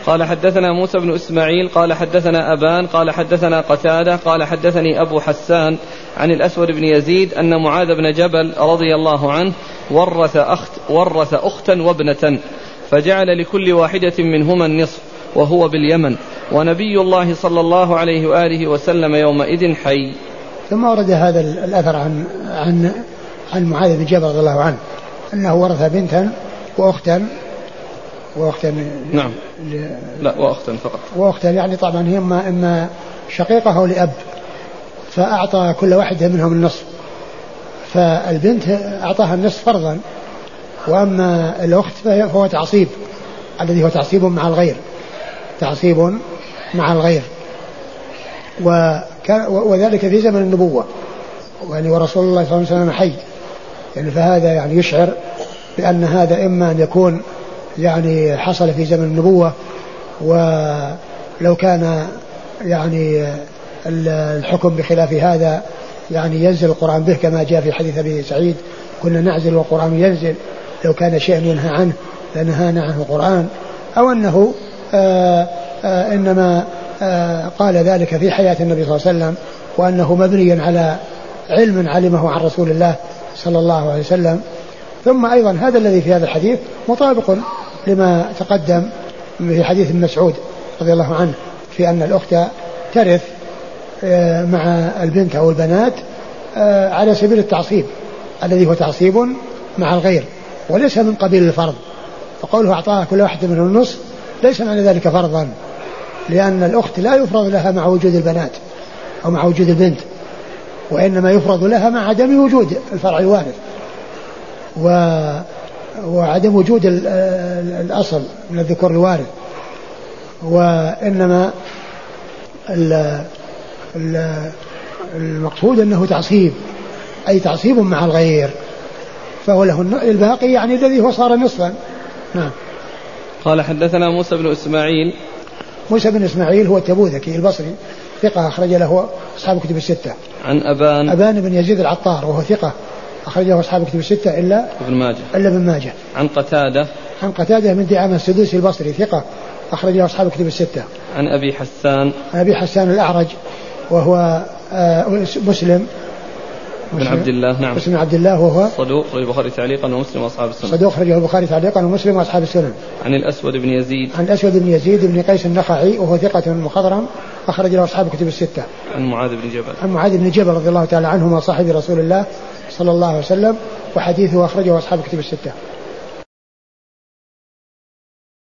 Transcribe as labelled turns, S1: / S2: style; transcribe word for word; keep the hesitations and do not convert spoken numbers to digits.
S1: قال حدثنا موسى بن إسماعيل قال حدثنا أبان قال حدثنا قتادة قال حدثني أبو حسان عن الأسود بن يزيد أن معاذ بن جبل رضي الله عنه ورث أخت ورث أختا وابنة فجعل لكل واحدة منهما النصف وهو باليمن ونبي الله صلى الله عليه وآله وسلم يومئذ حي.
S2: ثم ورد هذا الأثر عن عن عن معاذ بن جبل رضي الله عنه أنه ورث بنتا وأختا وأختا
S1: نعم ل... لا وأختا فقط
S2: وأختا يعني طبعا هي إما, إما شقيقة أو لأب فأعطى كل واحدة منهم النصف فالبنت أعطاها النصف فرضا وأما الأخت فهو تعصيب الذي هو تعصيب مع الغير تعصيب مع الغير وذلك في زمن النبوة يعني ورسول الله صلى الله عليه وسلم حي يعني فهذا يعني يشعر بأن هذا إما أن يكون يعني حصل في زمن النبوة ولو كان يعني الحكم بخلاف هذا يعني ينزل القرآن به كما جاء في حديث أبي سعيد كنا نعزل والقرآن ينزل لو كان شيء ينهى عنه لنهانا عنه القرآن أو أنه آآ آآ إنما آآ قال ذلك في حياة النبي صلى الله عليه وسلم وأنه مبني على علم علمه عن رسول الله صلى الله عليه وسلم. ثم أيضا هذا الذي في هذا الحديث مطابق لما تقدم في حديث ابن مسعود رضي الله عنه في أن الأخت ترث مع البنت أو البنات على سبيل التعصيب الذي هو تعصيب مع الغير وليس من قبيل الفرض فقوله أعطاها كل واحد منهم النصف ليس معنى ذلك فرضا لأن الأخت لا يفرض لها مع وجود البنات أو مع وجود البنت وإنما يفرض لها مع عدم وجود الفرع الوارث و... وعدم وجود الأصل من الذكور الوارث وإنما ال... ال... المقصود أنه تعصيب أي تعصيب مع الغير فهو له الباقي يعني الذي هو صار نصفا. نعم.
S1: قال حدثنا موسى بن إسماعيل
S2: موسى بن إسماعيل هو التبوذكي البصري ثقة أخرج له أصحاب كتب الستة.
S1: عن أبان
S2: أبان بن يزيد العطار وهو ثقة أخرج له أصحاب كتب الستة إلا
S1: ابن ماجه
S2: إلا ابن ماجه.
S1: عن قتادة
S2: عن قتادة من دعامة السدوسي البصري ثقة أخرج له أصحاب كتب الستة.
S1: عن أبي حسان
S2: عن أبي حسان الأعرج وهو مسلم
S1: بن عبد الله. نعم.
S2: مسلم عبد الله وهو
S1: صدوق أخرجه البخاري تعليقا ومسلم وأصحاب السنن.
S2: صدوق أخرجه البخاري تعليقا ومسلم وأصحاب السنن.
S1: عن الأسود بن يزيد
S2: عن الأسود بن يزيد بن قيس النخعي وهو ثقة مخضرم أخرج له أصحاب كتب الستة.
S1: عن معاذ بن جبل
S2: عن معاذ بن جبل رضي الله تعالى عنهما صاحب رسول الله صلى الله عليه وسلم وحديثه أخرجه أصحاب كتب الستة.